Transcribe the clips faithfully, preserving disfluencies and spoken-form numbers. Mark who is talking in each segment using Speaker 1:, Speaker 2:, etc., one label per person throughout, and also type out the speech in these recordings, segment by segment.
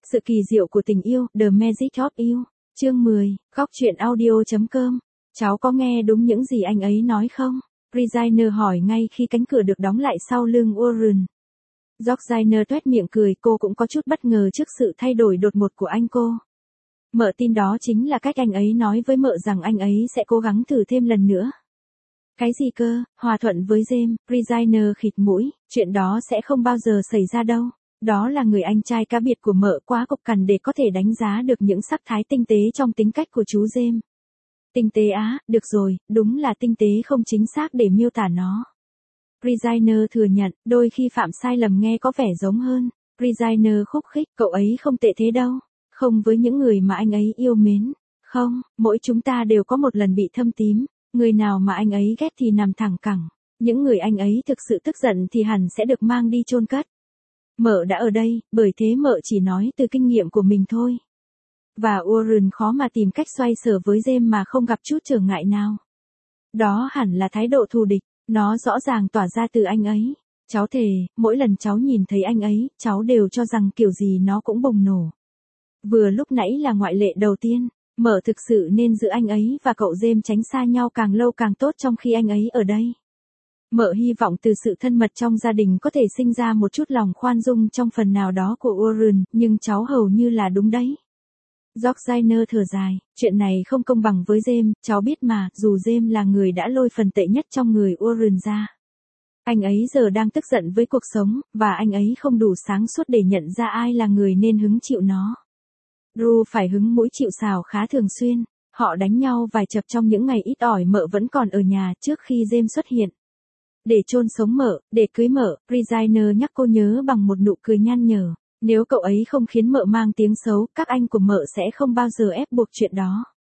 Speaker 1: Sự kỳ diệu của tình yêu, The Magic of You, chương mười, góc truyện audio.com. Cháu có nghe đúng những gì anh ấy nói không? Regina hỏi ngay khi cánh cửa được đóng lại sau lưng Warren. Georgina tuét miệng cười, cô cũng có chút bất ngờ trước sự thay đổi đột ngột của anh cô. Mợ tin đó chính là cách anh ấy nói với mợ rằng anh ấy sẽ cố gắng thử thêm lần nữa. Cái gì cơ, hòa thuận với James, Regina khịt mũi, chuyện đó sẽ không bao giờ xảy ra đâu. Đó là người anh trai cá biệt của mợ, quá cộc cằn để có thể đánh giá được những sắc thái tinh tế trong tính cách của chú James. Tinh tế á, được rồi, đúng là tinh tế không chính xác để miêu tả nó. Regina thừa nhận, đôi khi phạm sai lầm nghe có vẻ giống hơn. Regina khúc khích, cậu ấy không tệ thế đâu. Không với những người mà anh ấy yêu mến. Không, mỗi chúng ta đều có một lần bị thâm tím. Người nào mà anh ấy ghét thì nằm thẳng cẳng. Những người anh ấy thực sự tức giận thì hẳn sẽ được mang đi chôn cất. Mợ đã ở đây, bởi thế mợ chỉ nói từ kinh nghiệm của mình thôi. Và Warren khó mà tìm cách xoay sở với James mà không gặp chút trở ngại nào. Đó hẳn là thái độ thù địch, nó rõ ràng tỏa ra từ anh ấy. Cháu thề, mỗi lần cháu nhìn thấy anh ấy, cháu đều cho rằng kiểu gì nó cũng bùng nổ. Vừa lúc nãy là ngoại lệ đầu tiên, mợ thực sự nên giữ anh ấy và cậu James tránh xa nhau càng lâu càng tốt trong khi anh ấy ở đây. Mợ hy vọng từ sự thân mật trong gia đình có thể sinh ra một chút lòng khoan dung trong phần nào đó của Warren, nhưng cháu hầu như là đúng đấy. Georgina thở dài, chuyện này không công bằng với James, cháu biết mà, dù James là người đã lôi phần tệ nhất trong người Warren ra. Anh ấy giờ đang tức giận với cuộc sống, và anh ấy không đủ sáng suốt để nhận ra ai là người nên hứng chịu nó. Drew phải hứng mũi chịu sào khá thường xuyên, họ đánh nhau vài chập trong những ngày ít ỏi mợ vẫn còn ở nhà trước khi James xuất hiện. Để chôn sống mợ, để cưới mợ, Regina nhắc cô nhớ bằng một nụ cười nhăn nhở. Nếu cậu ấy không khiến mợ mang tiếng xấu, các anh của mợ sẽ không bao giờ ép buộc chuyện đó.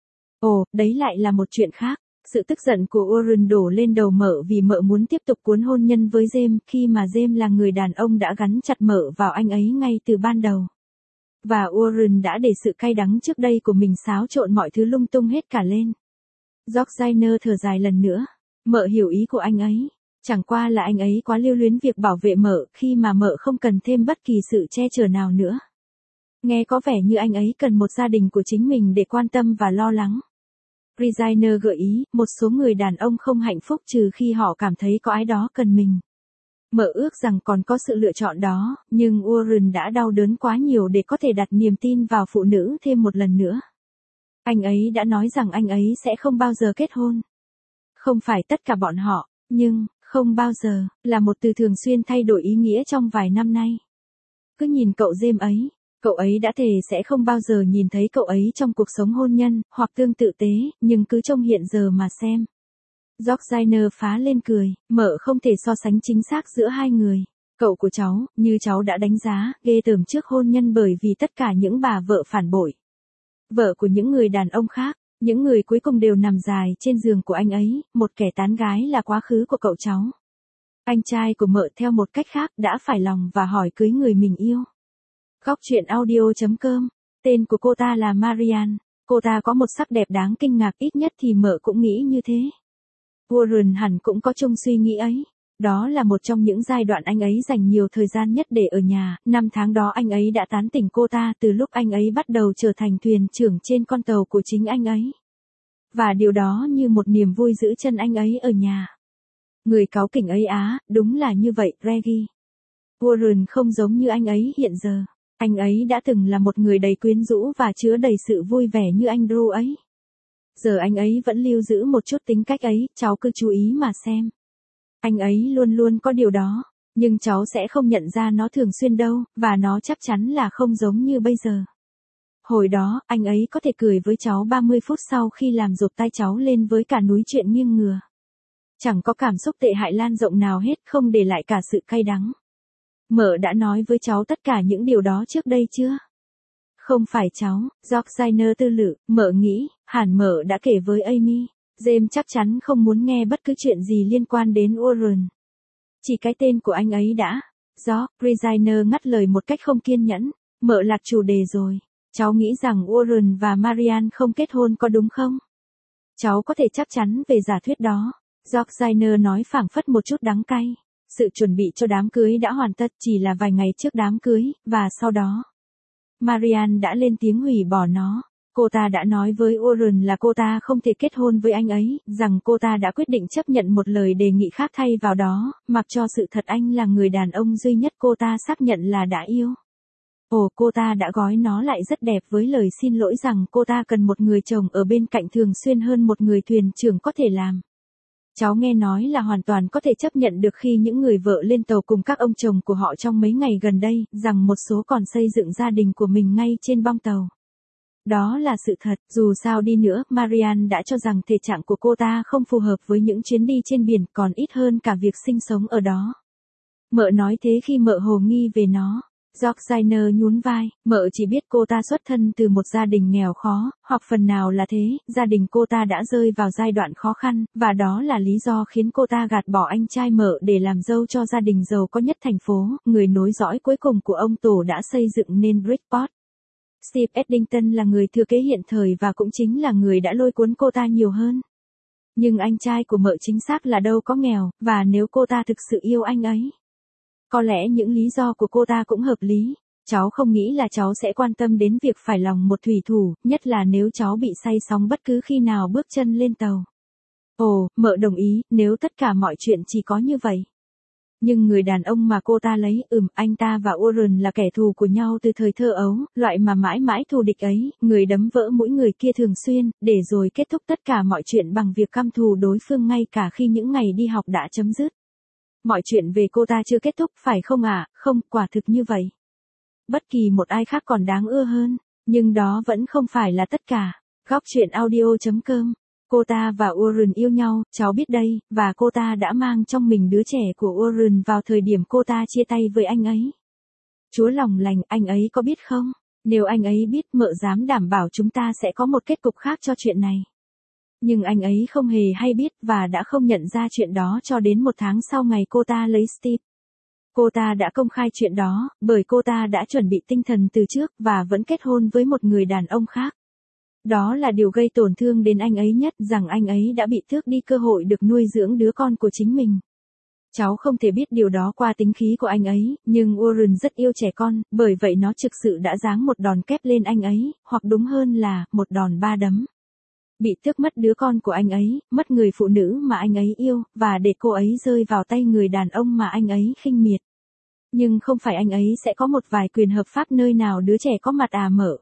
Speaker 1: Ồ, đấy lại là một chuyện khác. Sự tức giận của Warren đổ lên đầu mợ vì mợ muốn tiếp tục cuốn hôn nhân với James khi mà James là người đàn ông đã gắn chặt mợ vào anh ấy ngay từ ban đầu. Và Warren đã để sự cay đắng trước đây của mình xáo trộn mọi thứ lung tung hết cả lên. Georgina thở dài lần nữa. Mợ hiểu ý của anh ấy. Chẳng qua là anh ấy quá lưu luyến việc bảo vệ mợ khi mà mợ không cần thêm bất kỳ sự che chở nào nữa. Nghe có vẻ như anh ấy cần một gia đình của chính mình để quan tâm và lo lắng. Regina gợi ý, một số người đàn ông không hạnh phúc trừ khi họ cảm thấy có ai đó cần mình. Mợ ước rằng còn có sự lựa chọn đó, nhưng Warren đã đau đớn quá nhiều để có thể đặt niềm tin vào phụ nữ thêm một lần nữa. Anh ấy đã nói rằng anh ấy sẽ không bao giờ kết hôn. Không phải tất cả bọn họ, nhưng không bao giờ, là một từ thường xuyên thay đổi ý nghĩa trong vài năm nay. Cứ nhìn cậu James ấy, cậu ấy đã thề sẽ không bao giờ nhìn thấy cậu ấy trong cuộc sống hôn nhân, hoặc tương tự tế, nhưng cứ trông hiện giờ mà xem. Georgina phá lên cười, mợ không thể so sánh chính xác giữa hai người. Cậu của cháu, như cháu đã đánh giá, ghê tởm trước hôn nhân bởi vì tất cả những bà vợ phản bội. Vợ của những người đàn ông khác. Những người cuối cùng đều nằm dài trên giường của anh ấy, một kẻ tán gái là quá khứ của cậu cháu. Anh trai của mợ theo một cách khác đã phải lòng và hỏi cưới người mình yêu. Góc truyện audio.com, tên của cô ta là Marianne, cô ta có một sắc đẹp đáng kinh ngạc, ít nhất thì mợ cũng nghĩ như thế. Warren hẳn cũng có chung suy nghĩ ấy. Đó là một trong những giai đoạn anh ấy dành nhiều thời gian nhất để ở nhà, năm tháng đó anh ấy đã tán tỉnh cô ta từ lúc anh ấy bắt đầu trở thành thuyền trưởng trên con tàu của chính anh ấy. Và điều đó như một niềm vui giữ chân anh ấy ở nhà. Người cáu kỉnh ấy á, đúng là như vậy, Reggie. Warren không giống như anh ấy hiện giờ. Anh ấy đã từng là một người đầy quyến rũ và chứa đầy sự vui vẻ như anh Drew ấy. Giờ anh ấy vẫn lưu giữ một chút tính cách ấy, cháu cứ chú ý mà xem. Anh ấy luôn luôn có điều đó, nhưng cháu sẽ không nhận ra nó thường xuyên đâu, và nó chắc chắn là không giống như bây giờ. Hồi đó, anh ấy có thể cười với cháu ba mươi phút sau khi làm rộp tai cháu lên với cả núi chuyện nghiêng ngừa. Chẳng có cảm xúc tệ hại lan rộng nào hết, không để lại cả sự cay đắng. Mợ đã nói với cháu tất cả những điều đó trước đây chưa? Không phải cháu, Georgina tư lự, mợ nghĩ, hẳn mợ đã kể với Amy. James chắc chắn không muốn nghe bất cứ chuyện gì liên quan đến Warren. Chỉ cái tên của anh ấy đã. George, Regina ngắt lời một cách không kiên nhẫn. Mợ lạc chủ đề rồi. Cháu nghĩ rằng Warren và Marianne không kết hôn có đúng không? Cháu có thể chắc chắn về giả thuyết đó. Georgina nói phảng phất một chút đắng cay. Sự chuẩn bị cho đám cưới đã hoàn tất, chỉ là vài ngày trước đám cưới, và sau đó. Marianne đã lên tiếng hủy bỏ nó. Cô ta đã nói với Warren là cô ta không thể kết hôn với anh ấy, rằng cô ta đã quyết định chấp nhận một lời đề nghị khác thay vào đó, mặc cho sự thật anh là người đàn ông duy nhất cô ta xác nhận là đã yêu. Ồ, cô ta đã gói nó lại rất đẹp với lời xin lỗi rằng cô ta cần một người chồng ở bên cạnh thường xuyên hơn một người thuyền trưởng có thể làm. Cháu nghe nói là hoàn toàn có thể chấp nhận được khi những người vợ lên tàu cùng các ông chồng của họ trong mấy ngày gần đây, rằng một số còn xây dựng gia đình của mình ngay trên bong tàu. Đó là sự thật, dù sao đi nữa, Marianne đã cho rằng thể trạng của cô ta không phù hợp với những chuyến đi trên biển, còn ít hơn cả việc sinh sống ở đó. Mợ nói thế khi mợ hồ nghi về nó. Georgina nhún vai, mợ chỉ biết cô ta xuất thân từ một gia đình nghèo khó, hoặc phần nào là thế, gia đình cô ta đã rơi vào giai đoạn khó khăn, và đó là lý do khiến cô ta gạt bỏ anh trai mợ để làm dâu cho gia đình giàu có nhất thành phố, người nối dõi cuối cùng của ông tổ đã xây dựng nên Bridgeport. Steve Eddington là người thừa kế hiện thời và cũng chính là người đã lôi cuốn cô ta nhiều hơn. Nhưng anh trai của mợ chính xác là đâu có nghèo, và nếu cô ta thực sự yêu anh ấy, có lẽ những lý do của cô ta cũng hợp lý. Cháu không nghĩ là cháu sẽ quan tâm đến việc phải lòng một thủy thủ, nhất là nếu cháu bị say sóng bất cứ khi nào bước chân lên tàu. Ồ, mợ đồng ý, nếu tất cả mọi chuyện chỉ có như vậy. Nhưng người đàn ông mà cô ta lấy, ừm, anh ta và Warren là kẻ thù của nhau từ thời thơ ấu, loại mà mãi mãi thù địch ấy, người đấm vỡ mũi người kia thường xuyên, để rồi kết thúc tất cả mọi chuyện bằng việc căm thù đối phương ngay cả khi những ngày đi học đã chấm dứt. Mọi chuyện về cô ta chưa kết thúc phải không ạ? À? Không, quả thực như vậy. Bất kỳ một ai khác còn đáng ưa hơn, nhưng đó vẫn không phải là tất cả. Góc truyện audio chấm com. Cô ta và Warren yêu nhau, cháu biết đây, và cô ta đã mang trong mình đứa trẻ của Warren vào thời điểm cô ta chia tay với anh ấy. Chúa lòng lành, anh ấy có biết không? Nếu anh ấy biết, mợ dám đảm bảo chúng ta sẽ có một kết cục khác cho chuyện này. Nhưng anh ấy không hề hay biết và đã không nhận ra chuyện đó cho đến một tháng sau ngày cô ta lấy Steve. Cô ta đã công khai chuyện đó, bởi cô ta đã chuẩn bị tinh thần từ trước và vẫn kết hôn với một người đàn ông khác. Đó là điều gây tổn thương đến anh ấy nhất, rằng anh ấy đã bị tước đi cơ hội được nuôi dưỡng đứa con của chính mình. Cháu không thể biết điều đó qua tính khí của anh ấy, nhưng Warren rất yêu trẻ con, bởi vậy nó thực sự đã giáng một đòn kép lên anh ấy, hoặc đúng hơn là, một đòn ba đấm. Bị tước mất đứa con của anh ấy, mất người phụ nữ mà anh ấy yêu, và để cô ấy rơi vào tay người đàn ông mà anh ấy khinh miệt. Nhưng không phải anh ấy sẽ có một vài quyền hợp pháp nơi nào đứa trẻ có mặt à mợ.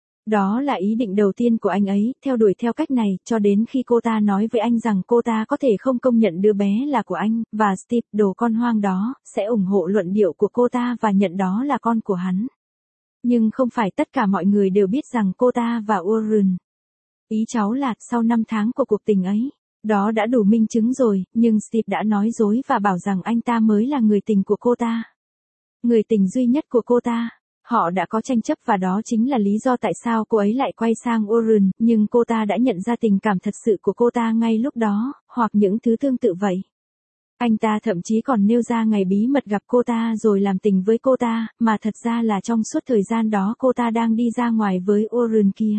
Speaker 1: Đó là ý định đầu tiên của anh ấy, theo đuổi theo cách này, cho đến khi cô ta nói với anh rằng cô ta có thể không công nhận đứa bé là của anh, và Steve, đồ con hoang đó, sẽ ủng hộ luận điệu của cô ta và nhận đó là con của hắn. Nhưng không phải tất cả mọi người đều biết rằng cô ta và Warren. Ý cháu là, sau năm tháng của cuộc tình ấy, đó đã đủ minh chứng rồi, nhưng Steve đã nói dối và bảo rằng anh ta mới là người tình của cô ta. Người tình duy nhất của cô ta. Họ đã có tranh chấp và đó chính là lý do tại sao cô ấy lại quay sang Warren, nhưng cô ta đã nhận ra tình cảm thật sự của cô ta ngay lúc đó, hoặc những thứ tương tự vậy. Anh ta thậm chí còn nêu ra ngày bí mật gặp cô ta rồi làm tình với cô ta, mà thật ra là trong suốt thời gian đó cô ta đang đi ra ngoài với Warren kia.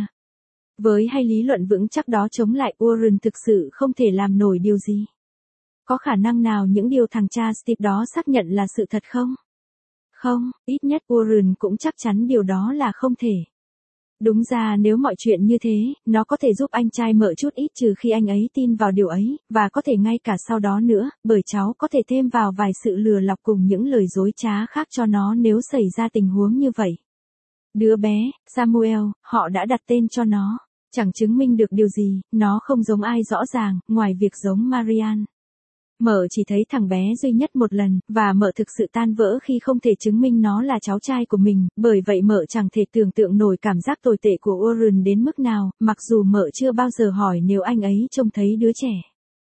Speaker 1: Với hay lý luận vững chắc đó chống lại, Warren thực sự không thể làm nổi điều gì. Có khả năng nào những điều thằng cha Steve đó xác nhận là sự thật không? Không, ít nhất Warren cũng chắc chắn điều đó là không thể. Đúng ra nếu mọi chuyện như thế, nó có thể giúp anh trai mợ chút ít trừ khi anh ấy tin vào điều ấy, và có thể ngay cả sau đó nữa, bởi cháu có thể thêm vào vài sự lừa lọc cùng những lời dối trá khác cho nó nếu xảy ra tình huống như vậy. Đứa bé, Samuel, họ đã đặt tên cho nó. Chẳng chứng minh được điều gì, nó không giống ai rõ ràng, ngoài việc giống Marianne. Mợ chỉ thấy thằng bé duy nhất một lần, và mợ thực sự tan vỡ khi không thể chứng minh nó là cháu trai của mình, bởi vậy mợ chẳng thể tưởng tượng nổi cảm giác tồi tệ của Warren đến mức nào, mặc dù mợ chưa bao giờ hỏi nếu anh ấy trông thấy đứa trẻ.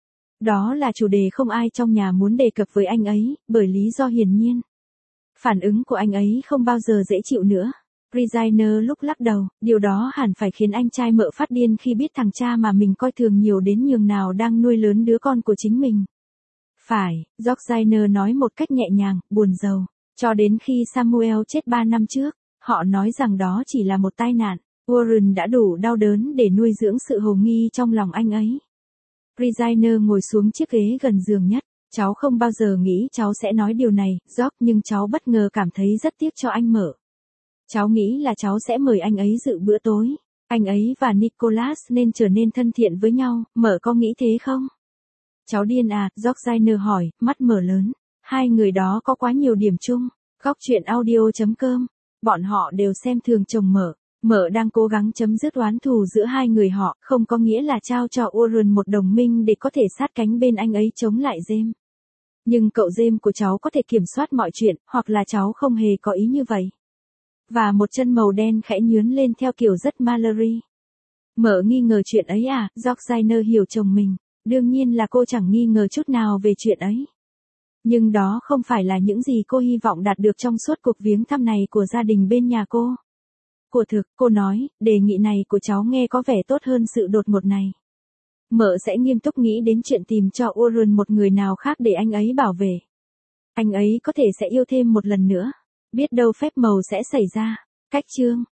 Speaker 1: Đó là chủ đề không ai trong nhà muốn đề cập với anh ấy, bởi lý do hiển nhiên. Phản ứng của anh ấy không bao giờ dễ chịu nữa. Regina lúc lắc đầu, điều đó hẳn phải khiến anh trai mợ phát điên khi biết thằng cha mà mình coi thường nhiều đến nhường nào đang nuôi lớn đứa con của chính mình. Phải, Georgina nói một cách nhẹ nhàng, buồn rầu. Cho đến khi Samuel chết ba năm trước, họ nói rằng đó chỉ là một tai nạn. Warren đã đủ đau đớn để nuôi dưỡng sự hồ nghi trong lòng anh ấy. Regina ngồi xuống chiếc ghế gần giường nhất. Cháu không bao giờ nghĩ cháu sẽ nói điều này, George, nhưng cháu bất ngờ cảm thấy rất tiếc cho anh mợ. Cháu nghĩ là cháu sẽ mời anh ấy dự bữa tối. Anh ấy và Nicholas nên trở nên thân thiện với nhau, Mở có nghĩ thế không? Cháu điên à, Georgina hỏi, mắt mở lớn. Hai người đó có quá nhiều điểm chung. Góc chuyện audio chấm com. Bọn họ đều xem thường chồng Mở. Mở đang cố gắng chấm dứt oán thù giữa hai người họ, không có nghĩa là trao cho Warren một đồng minh để có thể sát cánh bên anh ấy chống lại James. Nhưng cậu James của cháu có thể kiểm soát mọi chuyện, hoặc là cháu không hề có ý như vậy. Và một chân màu đen khẽ nhướn lên theo kiểu rất Mallory. Mở nghi ngờ chuyện ấy à, Georgina hiểu chồng mình. Đương nhiên là cô chẳng nghi ngờ chút nào về chuyện ấy. Nhưng đó không phải là những gì cô hy vọng đạt được trong suốt cuộc viếng thăm này của gia đình bên nhà cô. Của thực, cô nói, đề nghị này của cháu nghe có vẻ tốt hơn sự đột ngột này. Mở sẽ nghiêm túc nghĩ đến chuyện tìm cho Warren một người nào khác để anh ấy bảo vệ. Anh ấy có thể sẽ yêu thêm một lần nữa. Biết đâu phép màu sẽ xảy ra. Cách chương.